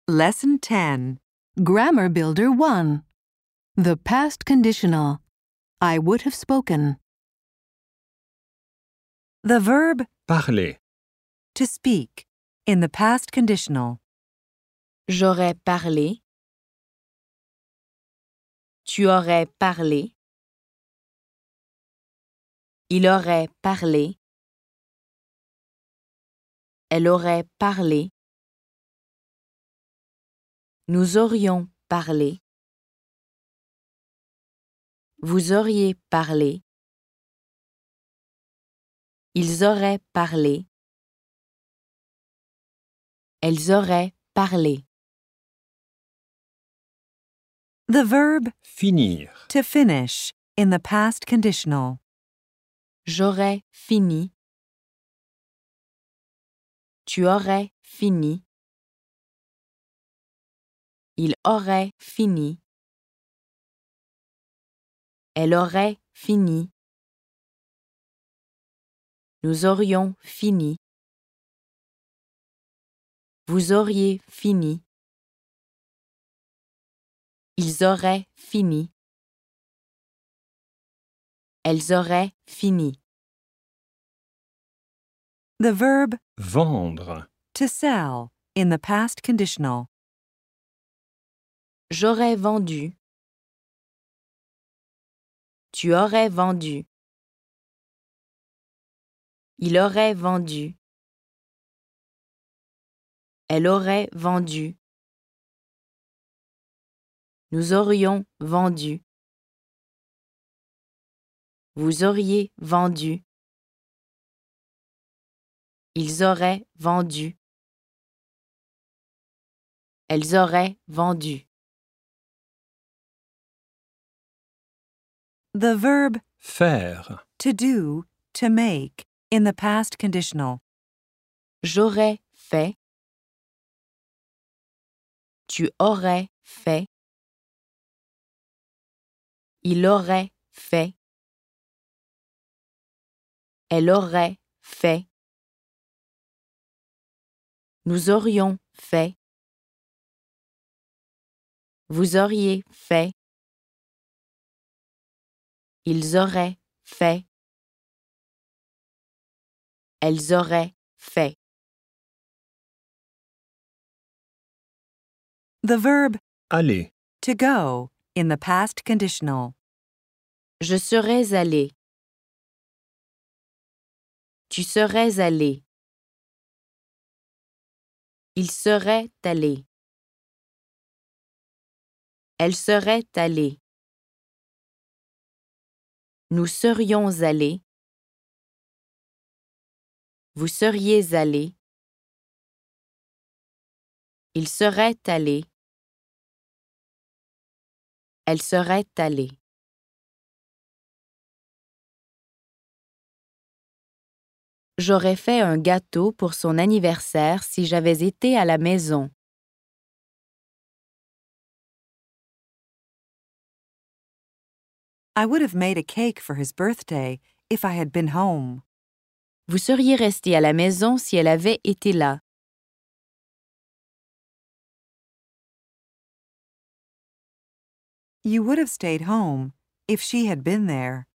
Lesson 10. Grammar Builder 1. The past conditional. I would have spoken. The verb Parler. to speak in the past conditional. J'aurais parlé. Tu aurais parlé. Il aurait parlé. Elle aurait parlé. Nous aurions parlé. Vous auriez parlé. Ils auraient parlé. Elles auraient parlé. The verb Finir. to finish in the past conditional. J'aurais fini. Tu aurais fini. Il aurait fini. Elle aurait fini. Nous aurions fini. Vous auriez fini. Ils auraient fini. Elles auraient fini. The verb Vendre. to sell in the past conditional. J'aurais vendu. Tu aurais vendu. Il aurait vendu. Elle aurait vendu. Nous aurions vendu. Vous auriez vendu. Ils auraient vendu. Elles auraient vendu. The verb Faire. to do, to make in the past conditional. J'aurais fait. Tu aurais fait. Il aurait fait. Elle aurait fait. Nous aurions fait. Vous auriez fait. Ils auraient fait. Elles auraient fait. The verb Aller. to go in the past conditional. Je serais allé. Tu serais allé. Il serait allé. Elle serait allée. Nous serions allés. Vous seriez allés. Il serait allé. Elle serait allée. J'aurais fait un gâteau pour son anniversaire si j'avais été à la maison. I would have made a cake for his birthday if I had been home. Vous seriez resté à la maison si elle avait été là. You would have stayed home if she had been there.